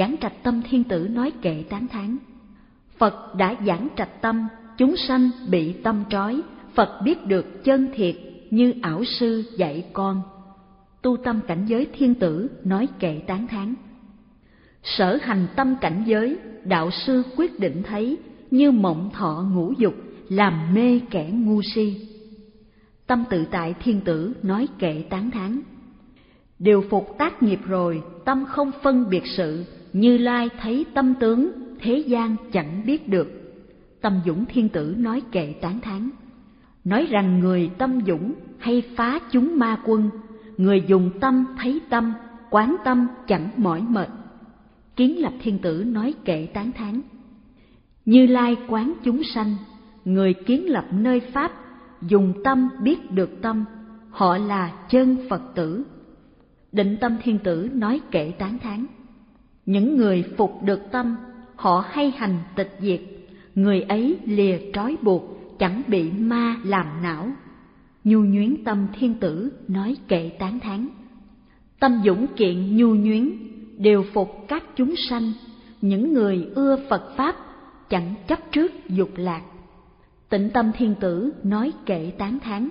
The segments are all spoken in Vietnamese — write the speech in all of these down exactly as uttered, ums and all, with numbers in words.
Giảng Trạch Tâm Thiên Tử nói kệ tán thán: Phật đã giảng trạch tâm, chúng sanh bị tâm trói, Phật biết được chân thiệt như ảo sư dạy con. Tu tâm cảnh giới thiên tử nói kệ tán thán: Sở hành tâm cảnh giới, đạo sư quyết định thấy, như mộng thọ ngũ dục, làm mê kẻ ngu si. Tâm tự tại thiên tử nói kệ tán thán: Điều phục tác nghiệp rồi, tâm không phân biệt sự, Như Lai thấy tâm tướng, thế gian chẳng biết được. Tâm dũng thiên tử nói kệ tán thán: Nói rằng người tâm dũng hay phá chúng ma quân, Người dùng tâm thấy tâm, quán tâm chẳng mỏi mệt. Kiến Lập thiên tử nói kệ tán thán: Như Lai quán chúng sanh, người kiến lập nơi pháp, dùng tâm biết được tâm, họ là chân Phật tử. Định Tâm thiên tử nói kệ tán thán: Những người phục được tâm, họ hay hành tịch diệt, người ấy lìa trói buộc, chẳng bị ma làm não. Nhu Nhuyến Tâm thiên tử nói kệ tán thán: Tâm dũng kiện nhu nhuyến, đều phục các chúng sanh, những người ưa Phật pháp, chẳng chấp trước dục lạc. Tịnh Tâm thiên tử nói kệ tán thán: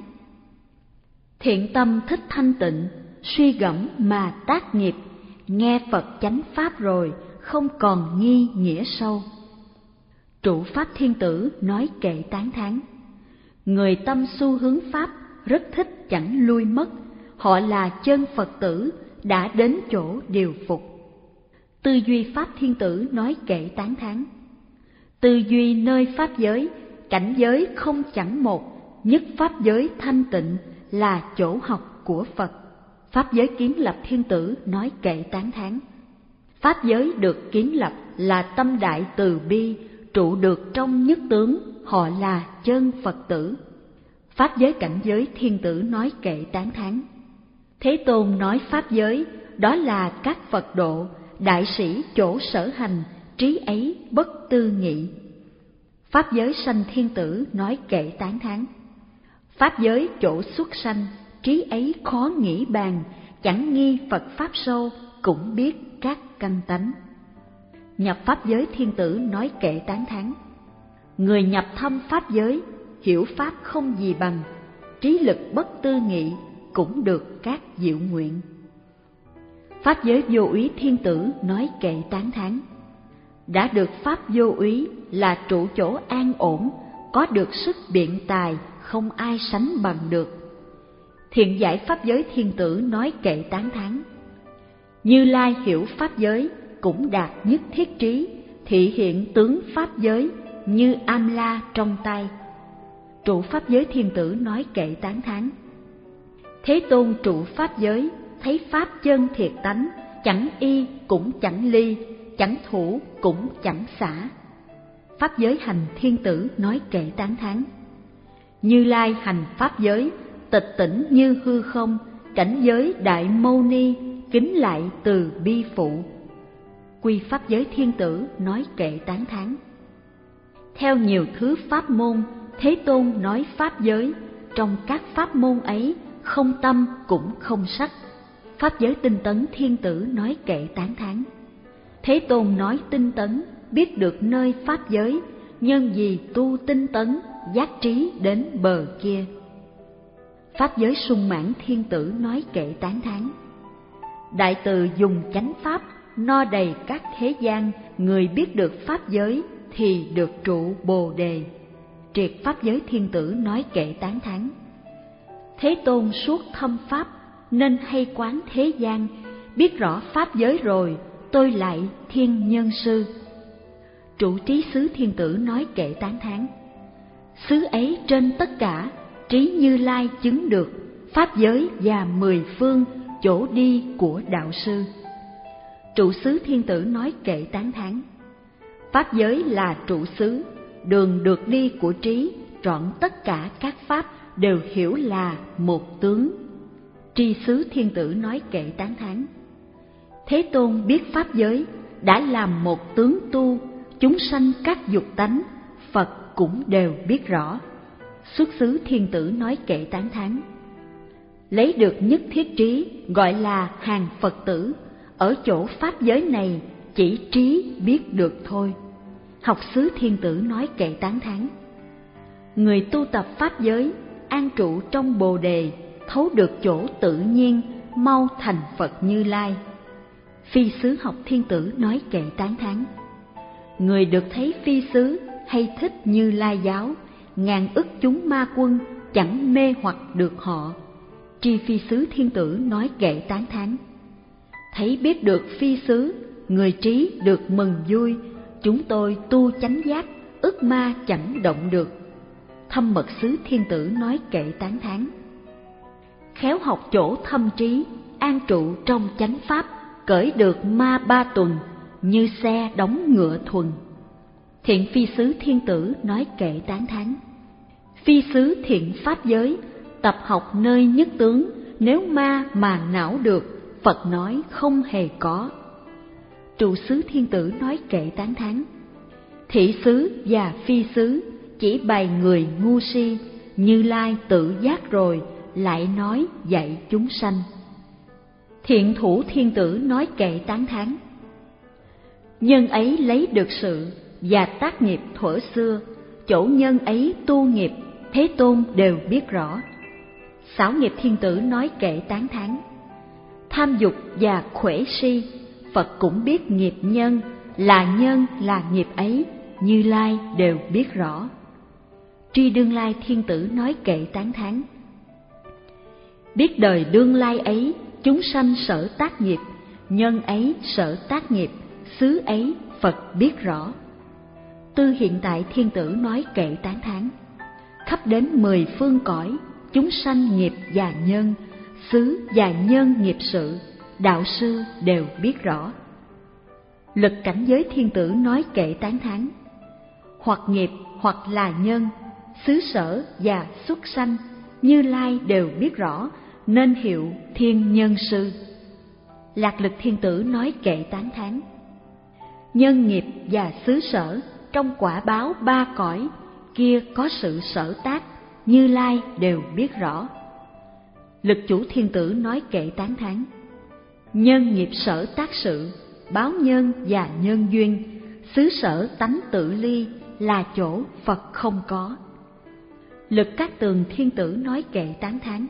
Thiện tâm thích thanh tịnh, suy gẫm mà tác nghiệp, nghe Phật chánh pháp rồi, không còn nghi nghĩa sâu. Trụ Pháp thiên tử nói kệ tán thán: Người tâm xu hướng pháp, rất thích chẳng lui mất, họ là chân Phật tử, đã đến chỗ điều phục. Tư duy Pháp thiên tử nói kệ tán thán: Tư duy nơi pháp giới, cảnh giới không chẳng một, nhất pháp giới thanh tịnh là chỗ học của Phật. Pháp giới Kiến Lập thiên tử nói kệ tán thán: Pháp giới được kiến lập là tâm đại từ bi, trụ được trong nhất tướng, họ là chân Phật tử. Pháp giới cảnh giới thiên tử nói kệ tán thán: Thế Tôn nói pháp giới, đó là các Phật độ, đại sĩ chỗ sở hành, trí ấy bất tư nghị. Pháp giới sanh thiên tử nói kệ tán thán: Pháp giới chỗ xuất sanh, trí ấy khó nghĩ bàn, chẳng nghi Phật pháp sâu, cũng biết các căn tánh. Nhập pháp giới thiên tử nói kệ tán thán: Người nhập thâm pháp giới, hiểu pháp không gì bằng, trí lực bất tư nghị, cũng được các diệu nguyện. Pháp giới vô úy thiên tử nói kệ tán thán: Đã được pháp vô úy là trụ chỗ an ổn, có được sức biện tài, không ai sánh bằng được. Thiện giải pháp giới thiên tử nói kệ tán thán: Như Lai hiểu pháp giới, cũng đạt nhất thiết trí, thị hiện tướng pháp giới, như am la trong tay. Trụ pháp giới thiên tử nói kệ tán thán: Thế Tôn trụ pháp giới, thấy pháp chân thiệt tánh, chẳng y cũng chẳng ly, chẳng thủ cũng chẳng xả. Pháp giới hành thiên tử nói kệ tán thán: Như Lai hành pháp giới, tịch tỉnh như hư không, cảnh giới đại mâu ni, kính lại từ bi phụ. Quy pháp giới thiên tử nói kệ tán thán: Theo nhiều thứ pháp môn, Thế Tôn nói pháp giới, trong các pháp môn ấy, không tâm cũng không sắc. Pháp giới tinh tấn thiên tử nói kệ tán thán: Thế Tôn nói tinh tấn, biết được nơi pháp giới, nhân gì tu tinh tấn, giác trí đến bờ kia. Pháp giới sung mãn thiên tử nói kệ tán thán: Đại từ dùng chánh pháp, no đầy các thế gian, người biết được pháp giới thì được trụ bồ đề. Triệt pháp giới thiên tử nói kệ tán thán: Thế Tôn suốt thâm pháp, nên hay quán thế gian, biết rõ pháp giới rồi, tôi lại thiên nhân sư. Trụ trí xứ thiên tử nói kệ tán thán: Xứ ấy trên tất cả, trí Như Lai chứng được, pháp giới và mười phương, chỗ đi của đạo sư. Trụ xứ thiên tử nói kệ tán thán: Pháp giới là trụ xứ, đường được đi của trí, trọn tất cả các pháp đều hiểu là một tướng. Tri xứ thiên tử nói kệ tán thán: Thế Tôn biết pháp giới, đã làm một tướng tu, chúng sanh các dục tánh, Phật cũng đều biết rõ. Xuất xứ thiên tử nói kệ tán thán: Lấy được nhất thiết trí, gọi là hàng Phật tử, ở chỗ pháp giới này chỉ trí biết được thôi. Học xứ Thiên Tử nói kệ tán thán. Người tu tập pháp giới, an trụ trong Bồ Đề, thấu được chỗ tự nhiên, mau thành Phật Như Lai. Phi xứ học Thiên Tử nói kệ tán thán. Người được thấy phi xứ hay thích Như Lai giáo, ngàn ức chúng ma quân chẳng mê hoặc được họ. Tri phi xứ Thiên Tử nói kệ tán thán. Thấy biết được phi xứ, người trí được mừng vui. Chúng tôi tu chánh giác, ức ma chẳng động được. Thâm mật xứ Thiên Tử nói kệ tán thán. Khéo học chỗ thâm trí, an trụ trong chánh pháp, cởi được ma ba tuần, như xe đóng ngựa thuần. Thiện phi xứ Thiên Tử nói kệ tán thán. Phi xứ thiện pháp giới, tập học nơi nhất tướng, nếu ma mà não được, Phật nói không hề có. Trụ xứ Thiên Tử nói kệ tán thán. Thị xứ và phi xứ chỉ bày người ngu si, Như Lai tự giác rồi, lại nói dạy chúng sanh. Thiện thủ Thiên Tử nói kệ tán thán. Nhân ấy lấy được sự và tác nghiệp thuở xưa, chỗ nhân ấy tu nghiệp, Thế Tôn đều biết rõ. Xảo nghiệp Thiên Tử nói kệ tán thán. Tham dục và khỏe si, Phật cũng biết nghiệp nhân, là nhân là nghiệp ấy, Như Lai đều biết rõ. Tri Đương Lai Thiên Tử nói kệ tán thán. Biết đời đương lai ấy, chúng sanh sở tác nghiệp, nhân ấy sở tác nghiệp, xứ ấy Phật biết rõ. Tư hiện tại Thiên Tử nói kệ tán thán. Khắp đến mười phương cõi, chúng sanh nghiệp và nhân, xứ và nhân nghiệp sự, đạo sư đều biết rõ. Lực cảnh giới Thiên Tử nói kệ tán thán. Hoặc nghiệp hoặc là nhân, xứ sở và xuất sanh, Như Lai đều biết rõ, nên hiệu Thiên Nhân Sư. Lạc lực Thiên Tử nói kệ tán thán. Nhân nghiệp và xứ sở, trong quả báo ba cõi, kia có sự sở tác, Như Lai đều biết rõ. Lực chủ Thiên Tử nói kệ tán thán. Nhân nghiệp sở tác sự, báo nhân và nhân duyên, xứ sở tánh tự ly, là chỗ Phật không có. Lực Cát Tường Thiên Tử nói kệ tán thán.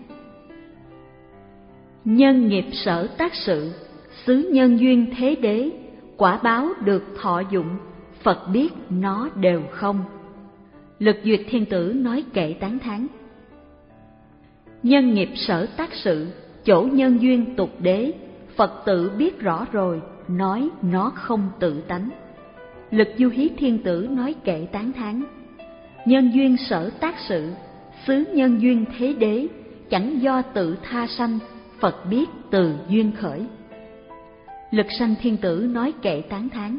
Nhân nghiệp sở tác sự, xứ nhân duyên thế đế, quả báo được thọ dụng, Phật biết nó đều không. Lực Duyệt Thiên Tử nói kệ tán thán. Nhân nghiệp sở tác sự, chỗ nhân duyên tục đế, Phật tự biết rõ rồi, nói nó không tự tánh. Lực Du Hí Thiên Tử nói kệ tán thán. Nhân duyên sở tác sự, xứ nhân duyên thế đế, chẳng do tự tha sanh, Phật biết từ duyên khởi. Lực Sanh Thiên Tử nói kệ tán thán.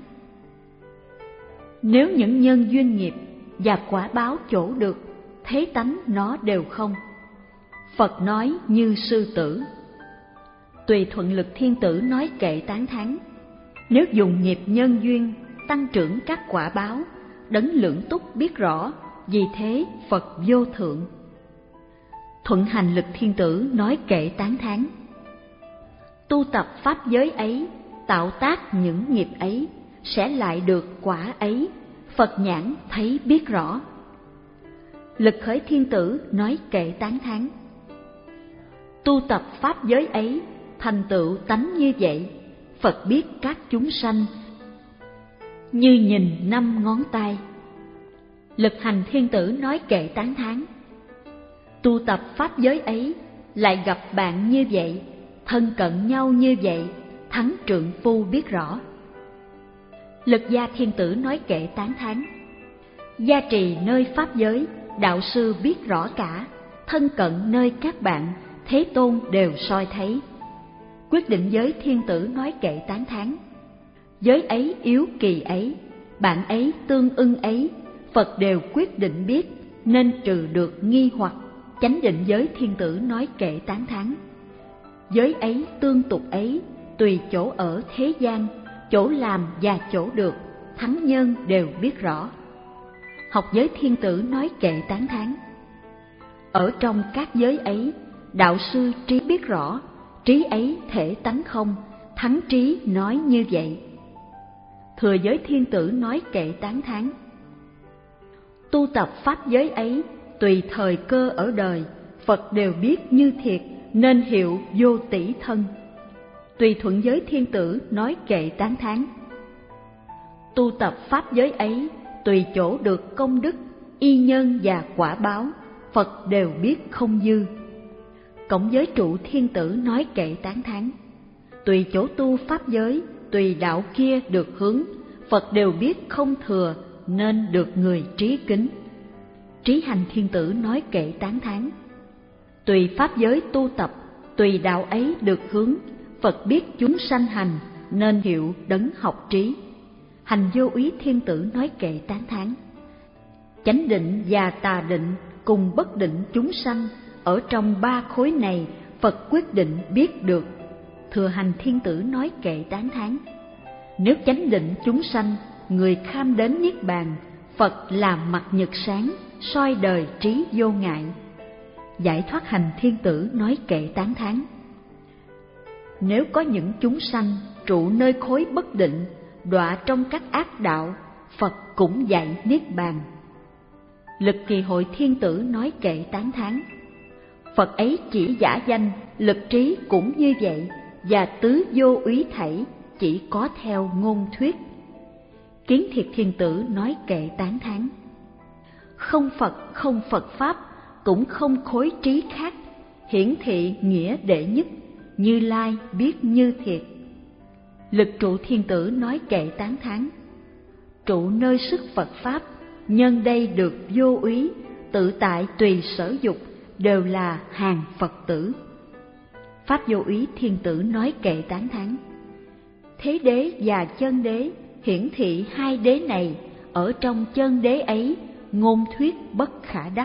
Nếu những nhân duyên nghiệp và quả báo chỗ được, thế tánh nó đều không. Phật nói như sư tử. Tùy thuận Lực Thiên Tử nói kệ tán thán. Nếu dùng nghiệp nhân duyên tăng trưởng các quả báo, đấng lưỡng túc biết rõ, vì thế Phật vô thượng. Thuận hành Lực Thiên Tử nói kệ tán thán. Tu tập pháp giới ấy, tạo tác những nghiệp ấy, sẽ lại được quả ấy, Phật nhãn thấy biết rõ. Lực Khởi Thiên Tử nói kệ tán thán. Tu tập pháp giới ấy, thành tựu tánh như vậy, Phật biết các chúng sanh như nhìn năm ngón tay. Lực Hành Thiên Tử nói kệ tán thán. Tu tập pháp giới ấy, lại gặp bạn như vậy, thân cận nhau như vậy, thắng trượng phu biết rõ. Lực Gia Thiên Tử nói kệ tán thán. Gia trì nơi pháp giới, đạo sư biết rõ cả, thân cận nơi các bạn, Thế Tôn đều soi thấy. Quyết định giới Thiên Tử nói kệ tán thán. Giới ấy yếu kỳ ấy, bạn ấy tương ưng ấy, Phật đều quyết định biết, nên trừ được nghi hoặc. Chánh định giới Thiên Tử nói kệ tán thán. Giới ấy tương tục ấy, tùy chỗ ở thế gian, chỗ làm và chỗ được, thắng nhân đều biết rõ. Học giới Thiên Tử nói kệ tán thán. Ở trong các giới ấy, đạo sư trí biết rõ, trí ấy thể tánh không, thắng trí nói như vậy. Thừa giới thiên tử nói kệ tán thán. Tu tập pháp giới ấy, tùy thời cơ ở đời, Phật đều biết như thiệt, nên hiệu vô tỷ thân. Tùy thuận giới thiên tử nói kệ tán thán. Tu tập pháp giới ấy, tùy chỗ được công đức, y nhân và quả báo, Phật đều biết không dư. Cộng giới trụ thiên tử nói kệ tán thán. Tùy chỗ tu pháp giới, tùy đạo kia được hướng, Phật đều biết không thừa, nên được người trí kính. Trí hành thiên tử nói kệ tán thán. Tùy pháp giới tu tập, tùy đạo ấy được hướng, Phật biết chúng sanh hành, nên hiệu đấng học trí. Hành vô úy thiên tử nói kệ tán thán. Chánh định và tà định cùng bất định chúng sanh, ở trong ba khối này Phật quyết định biết được. Thừa hành thiên tử nói kệ tán thán. Nếu chánh định chúng sanh, người kham đến niết bàn, Phật làm mặt nhật sáng, soi đời trí vô ngại. Giải thoát hành thiên tử nói kệ tán thán. Nếu có những chúng sanh trụ nơi khối bất định, đọa trong các ác đạo, Phật cũng dạy niết bàn. Lực kỳ hội thiên tử nói kệ tán thán. Phật ấy chỉ giả danh, lực trí cũng như vậy, và tứ vô úy thảy chỉ có theo ngôn thuyết. Kiến thiệt thiên tử nói kệ tán thán. Không Phật không Phật Pháp, cũng không khối trí khác, hiển thị nghĩa đệ nhất, Như Lai biết như thiệt. Lực trụ thiên tử nói kệ tán thán. Trụ nơi sức Phật Pháp, nhân đây được vô úy, tự tại tùy sở dục, đều là hàng Phật tử. Pháp vô úy thiên tử nói kệ tán thán. Thế đế và chân đế hiển thị hai đế này, ở trong chân đế ấy ngôn thuyết bất khả đắc.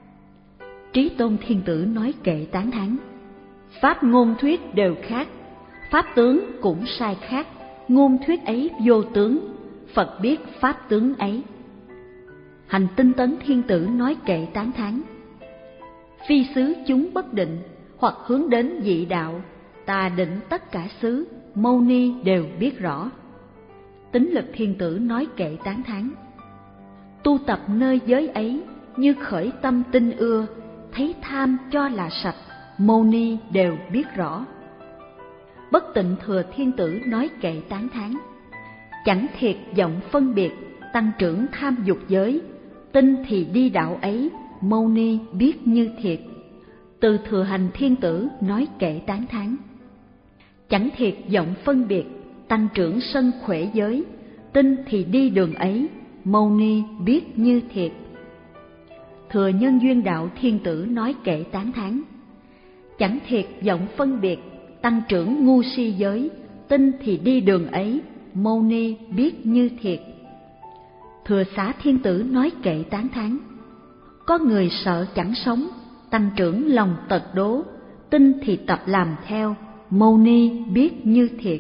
Trí tôn thiên tử nói kệ tán thán. Pháp ngôn thuyết đều khác, pháp tướng cũng sai khác, ngôn thuyết ấy vô tướng, Phật biết pháp tướng ấy. Hành tinh tấn thiên tử nói kệ tán thán. Phi xứ chúng bất định, hoặc hướng đến dị đạo, tà định tất cả xứ, Mâu Ni đều biết rõ. Tính lực thiên tử nói kệ tán thán. Tu tập nơi giới ấy, như khởi tâm tinh ưa, thấy tham cho là sạch, Mâu Ni đều biết rõ. Bất tịnh thừa thiên tử nói kệ tán thán. Chẳng thiệt vọng phân biệt, tăng trưởng tham dục giới, tin thì đi đạo ấy, Mâu Ni biết như thiệt. Từ thừa hành thiên tử nói kệ tán thán. Chẳng thiệt vọng phân biệt, tăng trưởng sân khỏe giới, tin thì đi đường ấy, Mâu Ni biết như thiệt. Thừa nhân duyên đạo thiên tử nói kệ tán thán. Chẳng thiệt vọng phân biệt, tăng trưởng ngu si giới, tin thì đi đường ấy, Mâu Ni biết như thiệt. Thừa xá thiên tử nói kệ tán thán. Có người sợ chẳng sống, tăng trưởng lòng tật đố, tin thì tập làm theo, Mâu Ni biết như thiệt.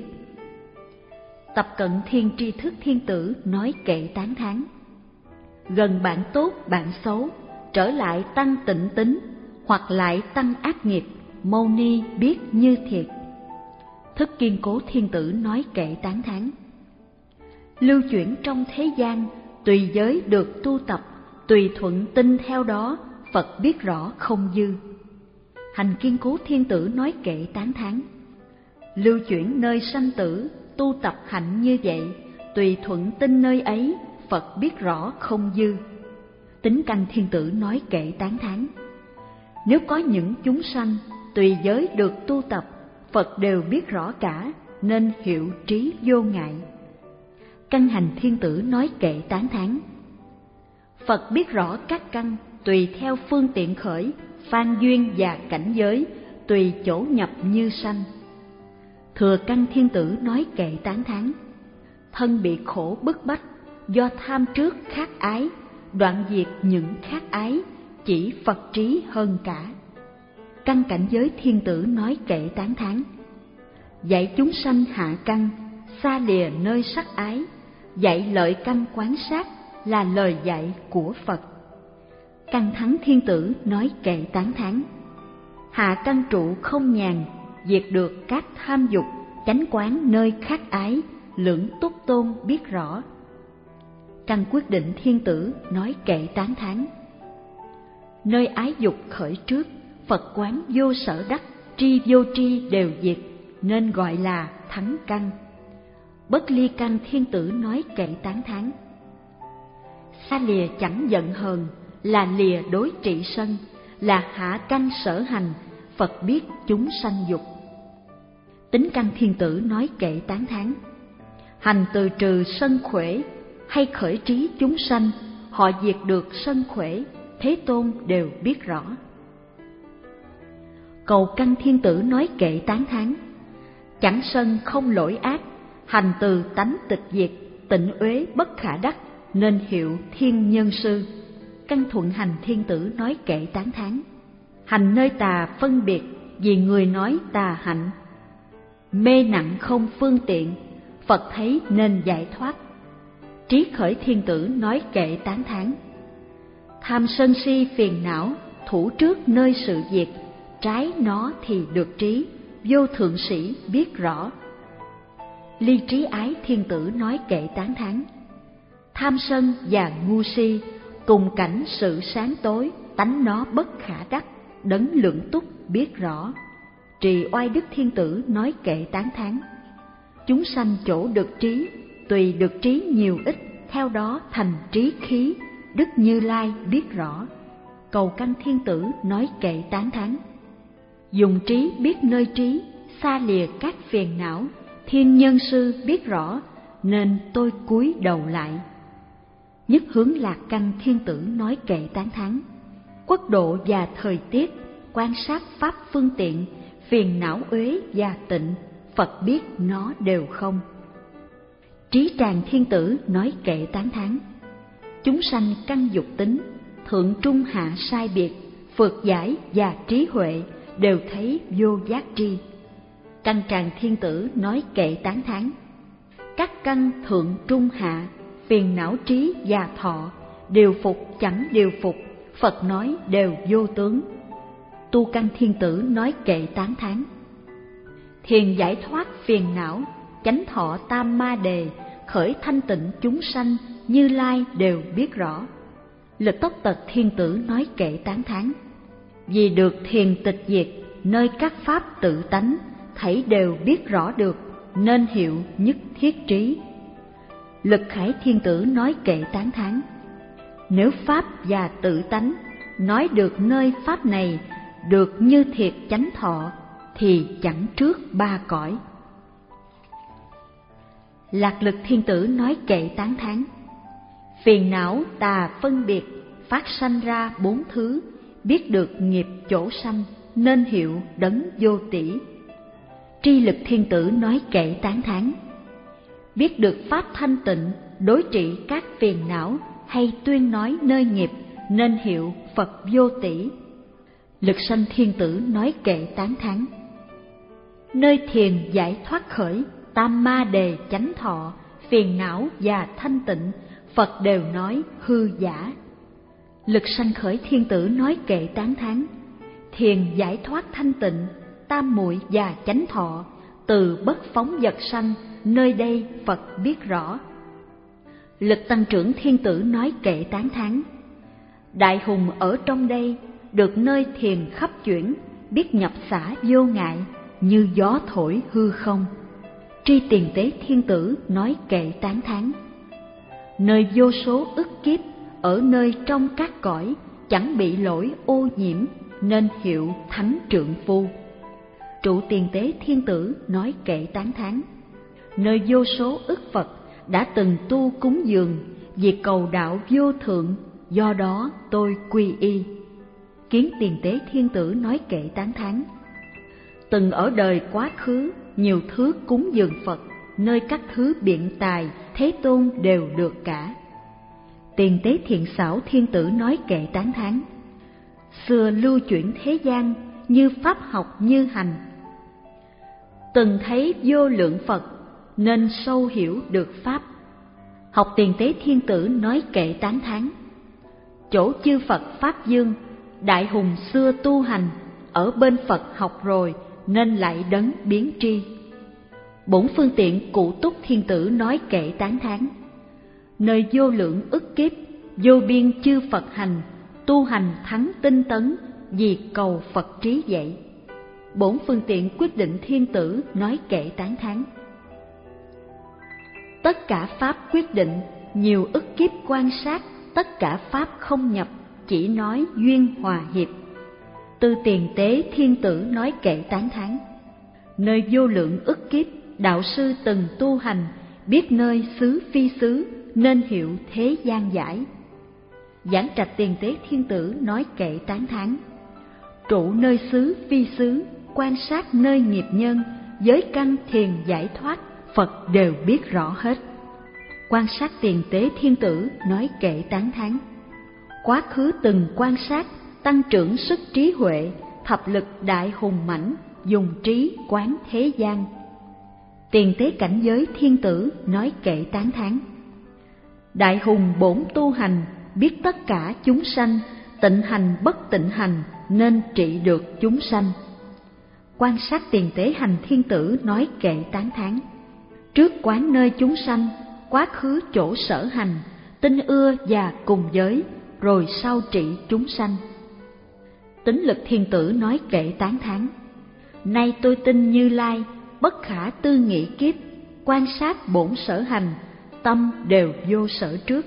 Tập cận thiên tri thức thiên tử nói kệ tán thán. Gần bạn tốt bạn xấu, trở lại tăng tịnh tính, hoặc lại tăng ác nghiệp, Mâu Ni biết như thiệt. Thức kiên cố thiên tử nói kệ tán thán. Lưu chuyển trong thế gian, tùy giới được tu tập, tùy thuận tin theo đó, Phật biết rõ không dư. Hành kiên cố thiên tử nói kệ tán thán. Lưu chuyển nơi sanh tử, tu tập hạnh như vậy, tùy thuận tin nơi ấy, Phật biết rõ không dư. Tính căn thiên tử nói kệ tán thán. Nếu có những chúng sanh tùy giới được tu tập, Phật đều biết rõ cả, nên hiệu trí vô ngại. Căn hành thiên tử nói kệ tán thán. Phật biết rõ các căn, tùy theo phương tiện khởi, phan duyên và cảnh giới, tùy chỗ nhập như sanh. Thừa căn thiên tử nói kệ tán thán. Thân bị khổ bức bách, do tham trước khát ái, đoạn diệt những khát ái, chỉ Phật trí hơn cả. Căn cảnh giới thiên tử nói kệ tán thán. Dạy chúng sanh hạ căn, xa lìa nơi sắc ái, dạy lợi căn quán sát là lời dạy của Phật. Căn thắng thiên tử nói kệ tán thán. Hạ căn trụ không nhàn, diệt được các tham dục, chánh quán nơi khát ái, Lưỡng Túc Tôn biết rõ. Căn Quyết Định Thiên Tử nói kệ tán thán. Nơi ái dục khởi trước, Phật quán vô sở đắc, tri vô tri đều diệt, nên gọi là thắng căn. Bất Ly Căn Thiên Tử nói kệ tán thán. Xa lìa chẳng giận hờn, là lìa đối trị sân, là hạ căn sở hành, Phật biết chúng sanh dục. Tính Căn Thiên Tử nói kệ tán thán. Hành từ trừ sân khỏe, hay khởi trí chúng sanh, họ diệt được sân khỏe, Thế Tôn đều biết rõ. Cầu Căn Thiên Tử nói kệ tán thán. Chẳng sân không lỗi ác, hành từ tánh tịch diệt, tịnh uế bất khả đắc, nên hiệu thiên nhân sư. Căn Thuận Hành Thiên Tử nói kệ tán thán. Hành nơi tà phân biệt, vì người nói tà hạnh. Mê nặng không phương tiện, Phật thấy nên giải thoát. Trí Khởi Thiên Tử nói kệ tán thán. Tham sân si phiền não, thủ trước nơi sự diệt, trái nó thì được trí, vô thượng sĩ biết rõ. Ly Trí Ái Thiên Tử nói kệ tán thán. Tham sân và ngu si, cùng cảnh sự sáng tối, tánh nó bất khả đắc, đấng Lượng Túc biết rõ. Trì Oai Đức Thiên Tử nói kệ tán thán. Chúng sanh chỗ được trí, tùy được trí nhiều ít, theo đó thành trí khí, Đức Như Lai biết rõ. Cầu Căn Thiên Tử nói kệ tán thán. Dùng trí biết nơi trí, xa lìa các phiền não, Thiên Nhân Sư biết rõ, nên tôi cúi đầu lại. Nhất Hướng Lạc Căn Thiên Tử nói kệ tán thán. Quốc độ và thời tiết, quan sát pháp phương tiện, phiền não uế và tịnh, Phật biết nó đều không. Trí Tràng Thiên Tử nói kệ tán thán. Chúng sanh căn dục tính, thượng trung hạ sai biệt, phượt giải và trí huệ đều thấy vô giác tri. Căn Tràng Thiên Tử nói kệ tán thán. Các căn thượng trung hạ, phiền não trí và thọ, điều phục chẳng điều phục, Phật nói đều vô tướng. Tu Căn Thiên Tử nói kệ tán thán. Thiền giải thoát phiền não, chánh thọ tam ma đề, khởi thanh tịnh chúng sanh, Như Lai đều biết rõ. Lực Tốc Tật Thiên Tử nói kệ tán thán. Vì được thiền tịch diệt, nơi các pháp tự tánh, thảy đều biết rõ được, nên hiệu nhất thiết trí. Lực Khải Thiên Tử nói kệ tán thán. Nếu pháp và tự tánh nói được nơi pháp này, được như thiệt chánh thọ, thì chẳng trước ba cõi. Lạc Lực Thiên Tử nói kệ tán thán. Phiền não tà phân biệt, phát sanh ra bốn thứ, biết được nghiệp chỗ sanh, nên hiệu đấng vô tỷ. Tri Lực Thiên Tử nói kệ tán thán. Biết được pháp thanh tịnh, đối trị các phiền não, hay tuyên nói nơi nghiệp, nên hiệu Phật vô tỷ. Lực Sanh Thiên Tử nói kệ tán thán. Nơi thiền giải thoát khởi, tam ma đề chánh thọ, phiền não và thanh tịnh, Phật đều nói hư giả. Lực Sanh Khởi Thiên Tử nói kệ tán thán. Thiền giải thoát thanh tịnh, tam muội và chánh thọ, từ bất phóng vật sanh, nơi đây Phật biết rõ. Lực Tăng Trưởng Thiên Tử nói kệ tán thán. Đại hùng ở trong đây, được nơi thiền khắp chuyển, biết nhập xả vô ngại, như gió thổi hư không. Tri Tiền Tế Thiên Tử nói kệ tán thán. Nơi vô số ức kiếp, ở nơi trong các cõi, chẳng bị lỗi ô nhiễm, nên hiệu thánh trượng phu. Trụ Tiền Tế Thiên Tử nói kệ tán thán. Nơi vô số ức Phật đã từng tu cúng dường, vì cầu đạo vô thượng, do đó tôi quy y. Kiến Tiền Tế Thiên Tử nói kệ tán thán. Từng ở đời quá khứ, nhiều thứ cúng dường Phật, nơi các thứ biện tài, Thế Tôn đều được cả. Tiền Tế Thiện Xảo Thiên Tử nói kệ tán thán. Xưa lưu chuyển thế gian, như pháp học như hành. Từng thấy vô lượng Phật, nên sâu hiểu được pháp. Học Tiền Tế Thiên Tử nói kệ tán thán. Chỗ chư Phật Pháp Dương, đại hùng xưa tu hành, ở bên Phật học rồi, nên lại đấng biến tri. Bổn phương tiện Cụ Túc Thiên Tử nói kệ tán thán. Nơi vô lượng ức kiếp, vô biên chư Phật hành, tu hành thắng tinh tấn, vì cầu Phật trí dạy. Bổn phương tiện Quyết Định Thiên Tử nói kệ tán thán. Tất cả pháp quyết định, nhiều ức kiếp quan sát, tất cả pháp không nhập, chỉ nói duyên hòa hiệp. Tư Tiền Tế Thiên Tử nói kệ tán thán. Nơi vô lượng ức kiếp, đạo sư từng tu hành, biết nơi xứ phi xứ, nên hiệu thế gian giải. Giảng Trạch Tiền Tế Thiên Tử nói kệ tán thán. Trụ nơi xứ phi xứ, quan sát nơi nghiệp nhân, giới căn thiền giải thoát, Phật đều biết rõ hết. Quan sát Tiền Tế Thiên Tử nói kệ tán thán. Quá khứ từng quan sát, tăng trưởng sức trí huệ, thập lực đại hùng mãnh, dùng trí quán thế gian. Tiền Tế Cảnh Giới Thiên Tử nói kệ tán thán. Đại hùng bổn tu hành, biết tất cả chúng sanh, tịnh hành bất tịnh hành, nên trị được chúng sanh. Quan sát Tiền Tế Hành Thiên Tử nói kệ tán thán. Trước quán nơi chúng sanh, quá khứ chỗ sở hành, tinh ưa và cùng giới, rồi sau trị chúng sanh. Tính Lực Thiên Tử nói kệ tán thán. Nay tôi tin Như Lai, bất khả tư nghị kiếp, quan sát bổn sở hành, tâm đều vô sở trước.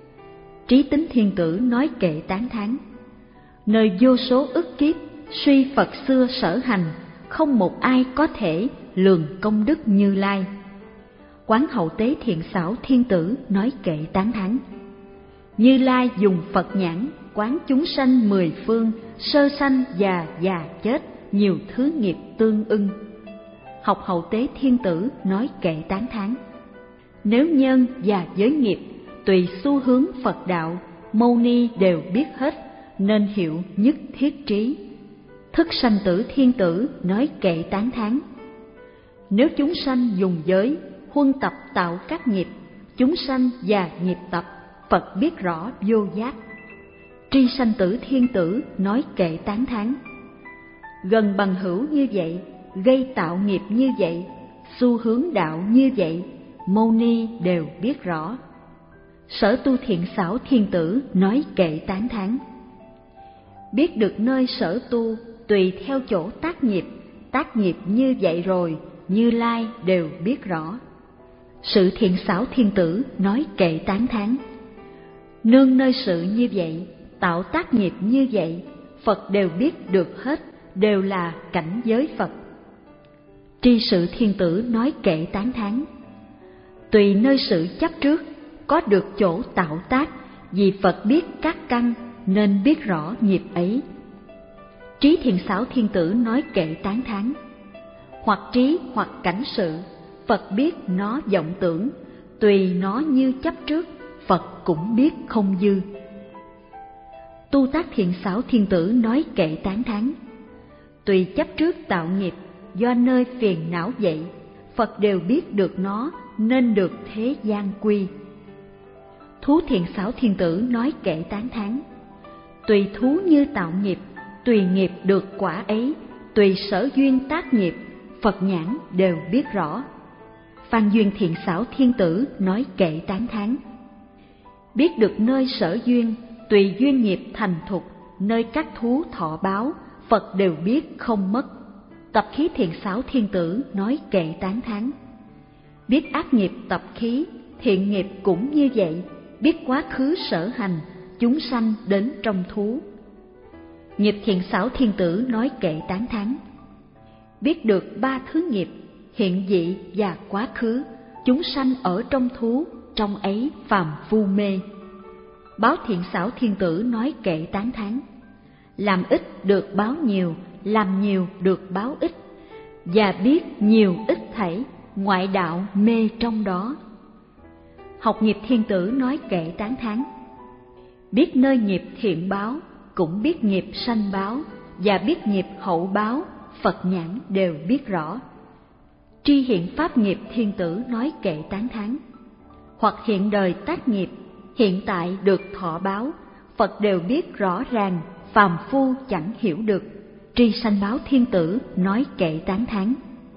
Trí Tính Thiên Tử nói kệ tán thán. Nơi vô số ức kiếp, suy Phật xưa sở hành, không một ai có thể lường công đức Như Lai. Quán Hậu Tế Thiện Xảo Thiên Tử nói kệ tán thán. Như Lai dùng Phật nhãn quán chúng sanh mười phương, sơ sanh già già chết, nhiều thứ nghiệp tương ưng. Học Hậu Tế Thiên Tử nói kệ tán thán. Nếu nhân và giới nghiệp tùy xu hướng Phật đạo, Mâu Ni đều biết hết, nên hiệu nhất thiết trí. Thức Sanh Tử Thiên Tử nói kệ tán thán. Nếu chúng sanh dùng giới, huân tập tạo các nghiệp, chúng sanh và nghiệp tập, Phật biết rõ vô giác. Tri Sanh Tử Thiên Tử nói kệ tán thán. Gần bằng hữu như vậy, gây tạo nghiệp như vậy, xu hướng đạo như vậy, Mâu Ni đều biết rõ. Sở Tu Thiện Xảo Thiên Tử nói kệ tán thán. Biết được nơi sở tu, tùy theo chỗ tác nghiệp, tác nghiệp như vậy rồi, Như Lai đều biết rõ. Sự Thiện Xảo Thiên Tử nói kệ tán thán. Nương nơi sự như vậy, tạo tác nghiệp như vậy, Phật đều biết được hết, đều là cảnh giới Phật. Tri Sự Thiên Tử nói kệ tán thán. Tùy nơi sự chấp trước, có được chỗ tạo tác, vì Phật biết các căn, nên biết rõ nghiệp ấy. Trí Thiện Xảo Thiên Tử nói kệ tán thán. Hoặc trí hoặc cảnh sự, Phật biết nó vọng tưởng, tùy nó như chấp trước, Phật cũng biết không dư. Tu Tác Thiện Xảo Thiên Tử nói kệ tán thán. Tùy chấp trước tạo nghiệp, do nơi phiền não dậy, Phật đều biết được nó, nên được thế gian quy. Thú Thiện Xảo Thiên Tử nói kệ tán thán. Tùy thú như tạo nghiệp, tùy nghiệp được quả ấy, tùy sở duyên tác nghiệp, Phật nhãn đều biết rõ. Phan Duyên Thiện Xảo Thiên Tử nói kệ tán thán. Biết được nơi sở duyên, tùy duyên nghiệp thành thục, nơi các thú thọ báo, Phật đều biết không mất. Tập Khí Thiện Xảo Thiên Tử nói kệ tán thán. Biết ác nghiệp tập khí, thiện nghiệp cũng như vậy, biết quá khứ sở hành, chúng sanh đến trong thú. Nghiệp Thiện Xảo Thiên Tử nói kệ tán thán. Biết được ba thứ nghiệp, hiện dị và quá khứ, chúng sanh ở trong thú, trong ấy phàm phu mê. Báo Thiện Xảo Thiên Tử nói kệ tán thán. Làm ít được báo nhiều, làm nhiều được báo ít, và biết nhiều ít thảy, ngoại đạo mê trong đó. Học Nghiệp Thiên Tử nói kệ tán thán. Biết nơi nghiệp thiện báo, cũng biết nghiệp sanh báo, và biết nghiệp hậu báo, Phật nhãn đều biết rõ. Tri Hiện Pháp Nghiệp Thiên Tử nói kệ tán thán. Hoặc hiện đời tác nghiệp, hiện tại được thọ báo, Phật đều biết rõ ràng, phàm phu chẳng hiểu được. Tri Sanh Báo Thiên Tử nói kệ tán thán.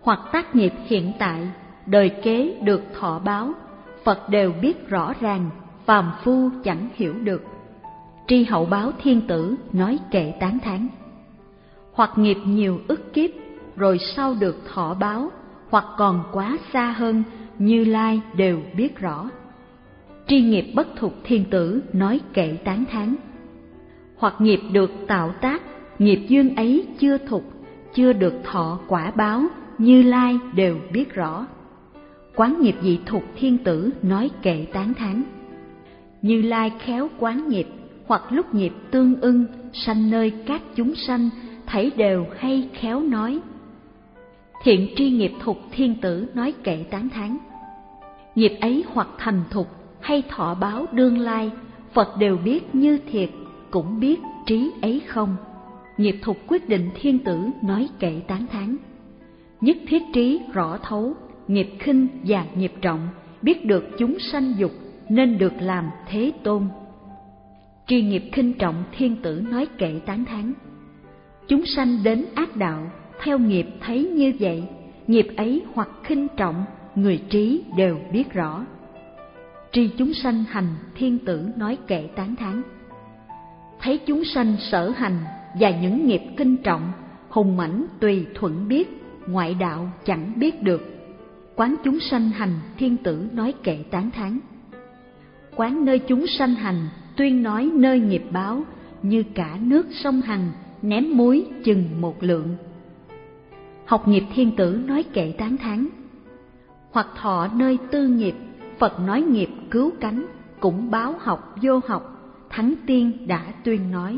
hoặc tác nghiệp hiện tại, đời kế được thọ báo, Phật đều biết rõ ràng, phàm phu chẳng hiểu được. Tri hậu báo thiên tử nói kệ tán thán. Hoặc nghiệp nhiều ức kiếp, rồi sau được thọ báo, hoặc còn quá xa hơn, Như Lai đều biết rõ. Tri nghiệp bất thục thiên tử nói kệ tán thán. Hoặc nghiệp được tạo tác, nghiệp duyên ấy chưa thục, chưa được thọ quả báo, Như Lai đều biết rõ. Quán nghiệp dị thục thiên tử nói kệ tán thán. Như Lai khéo quán nghiệp, hoặc lúc nghiệp tương ưng, sanh nơi các chúng sanh, thảy đều hay khéo nói. Thiện tri nghiệp thục thiên tử nói kệ tán thán. Nghiệp ấy hoặc thành thục hay thọ báo đương lai, Phật đều biết như thiệt, cũng biết trí ấy không. Nghiệp thục quyết định thiên tử nói kệ tán thán. Nhất thiết trí rõ thấu, nghiệp khinh và nghiệp trọng, biết được chúng sanh dục, nên được làm Thế Tôn. Tri nghiệp khinh trọng thiên tử nói kệ tán thán. Chúng sanh đến ác đạo, theo nghiệp thấy như vậy, nghiệp ấy hoặc khinh trọng, người trí đều biết rõ. Tri chúng sanh hành thiên tử nói kệ tán thán. Thấy chúng sanh sở hành và những nghiệp kinh trọng, hùng mãnh tùy thuận biết, ngoại đạo chẳng biết được. Quán chúng sanh hành thiên tử nói kệ tán thán. Quán nơi chúng sanh hành, tuyên nói nơi nghiệp báo, như cả nước sông Hằng, ném muối chừng một lượng. Học nghiệp thiên tử nói kệ tán thán. Hoặc thọ nơi tư nghiệp, Phật nói nghiệp cứu cánh, cũng báo học vô học, thắng tiên đã tuyên nói.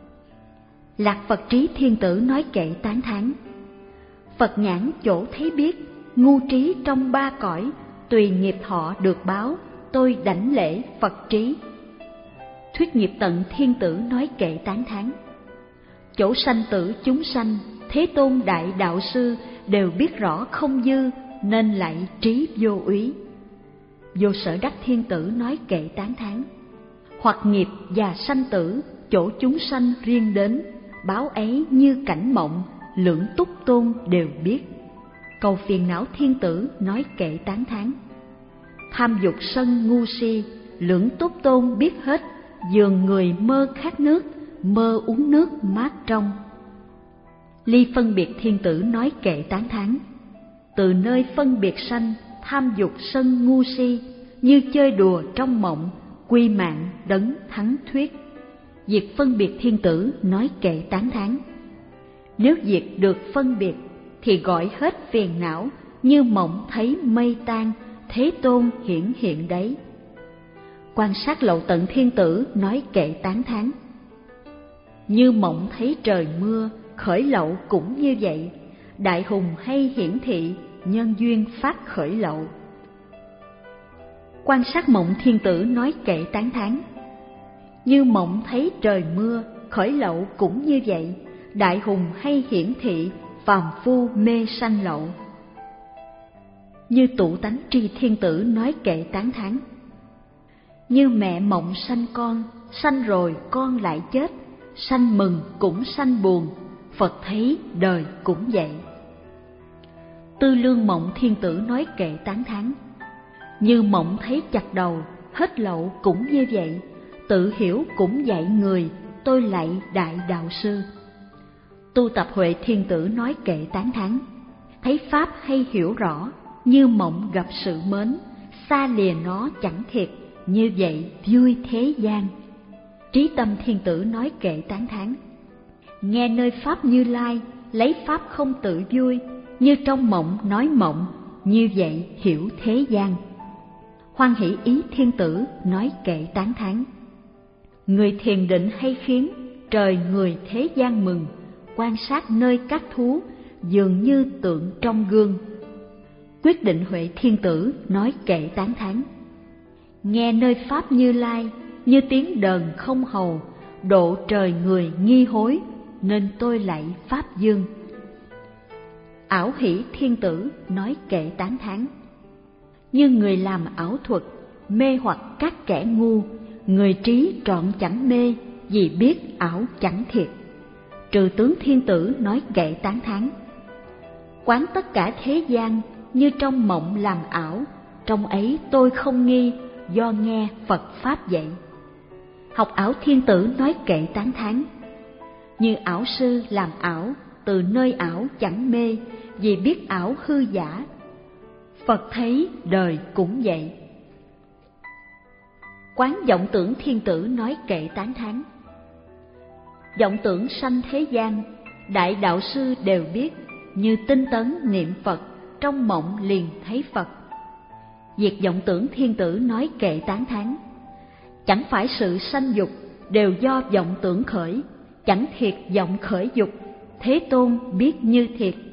Lạc Phật trí thiên tử nói kệ tán thán. Phật nhãn chỗ thấy biết, ngu trí trong ba cõi, tùy nghiệp thọ được báo, tôi đảnh lễ Phật trí. Thuyết nghiệp tận thiên tử nói kệ tán thán. Chỗ sanh tử chúng sanh, Thế Tôn đại đạo sư đều biết rõ không dư, nên lại trí vô úy. Vô sở đắc thiên tử nói kệ tán thán. Hoặc nghiệp và sanh tử, chỗ chúng sanh riêng đến, báo ấy như cảnh mộng, lưỡng túc tôn đều biết. Cầu phiền não thiên tử nói kệ tán thán. Tham dục sân ngu si, lưỡng túc tôn biết hết, dường người mơ khát nước, mơ uống nước mát trong. Ly phân biệt thiên tử nói kệ tán thán. Từ nơi phân biệt sanh, tham dục sân ngu si, như chơi đùa trong mộng, quy mạng đấng thắng thuyết. Diệt phân biệt thiên tử nói kệ tán thán. Nếu diệt được phân biệt, thì gọi hết phiền não, như mộng thấy mây tan, Thế Tôn hiển hiện đấy. Quan sát lậu tận thiên tử nói kệ tán thán. Như mộng thấy trời mưa, khởi lậu cũng như vậy, đại hùng hay hiển thị, nhân duyên phát khởi lậu. Quan sát mộng thiên tử nói kệ tán thán. Như mộng thấy trời mưa, khởi lậu cũng như vậy, đại hùng hay hiển thị, phàm phu mê sanh lậu. Như tụ tánh tri thiên tử nói kệ tán thán. Như mẹ mộng sanh con, sanh rồi con lại chết, sanh mừng cũng sanh buồn, Phật thấy đời cũng vậy. Tư lương mộng thiên tử nói kệ tán thán. Như mộng thấy chặt đầu, hết lậu cũng như vậy, tự hiểu cũng dạy người, tôi lạy đại đạo sư. Tu tập huệ thiên tử nói kệ tán thán. Thấy pháp hay hiểu rõ, như mộng gặp sự mến, xa lìa nó chẳng thiệt, như vậy vui thế gian. Trí tâm thiên tử nói kệ tán thán. Nghe nơi pháp Như Lai, lấy pháp không tự vui, như trong mộng nói mộng, như vậy hiểu thế gian. Hoan hỷ ý thiên tử nói kệ tán thán. Người thiền định hay khiến trời người thế gian mừng, quan sát nơi các thú, dường như tượng trong gương. Quyết định huệ thiên tử nói kệ tán thán. Nghe nơi pháp Như Lai, như tiếng đờn không hầu, độ trời người nghi hối, nên tôi lạy pháp dương. Ảo hỷ thiên tử nói kệ tán thán. Như người làm ảo thuật, mê hoặc các kẻ ngu, người trí trọn chẳng mê, vì biết ảo chẳng thiệt. Trừ tướng thiên tử nói kệ tán thán. Quán tất cả thế gian như trong mộng làm ảo, trong ấy tôi không nghi, do nghe Phật Pháp dạy. Học ảo thiên tử nói kệ tán thán. Như ảo sư làm ảo, từ nơi ảo chẳng mê, vì biết ảo hư giả. Phật thấy đời cũng vậy. Quán vọng tưởng thiên tử nói kệ tán thán. Vọng tưởng sanh thế gian, đại đạo sư đều biết, như tinh tấn niệm Phật, trong mộng liền thấy Phật. Việc vọng tưởng thiên tử nói kệ tán thán. Chẳng phải sự sanh dục đều do vọng tưởng khởi, chẳng thiệt vọng khởi dục, Thế Tôn biết như thiệt.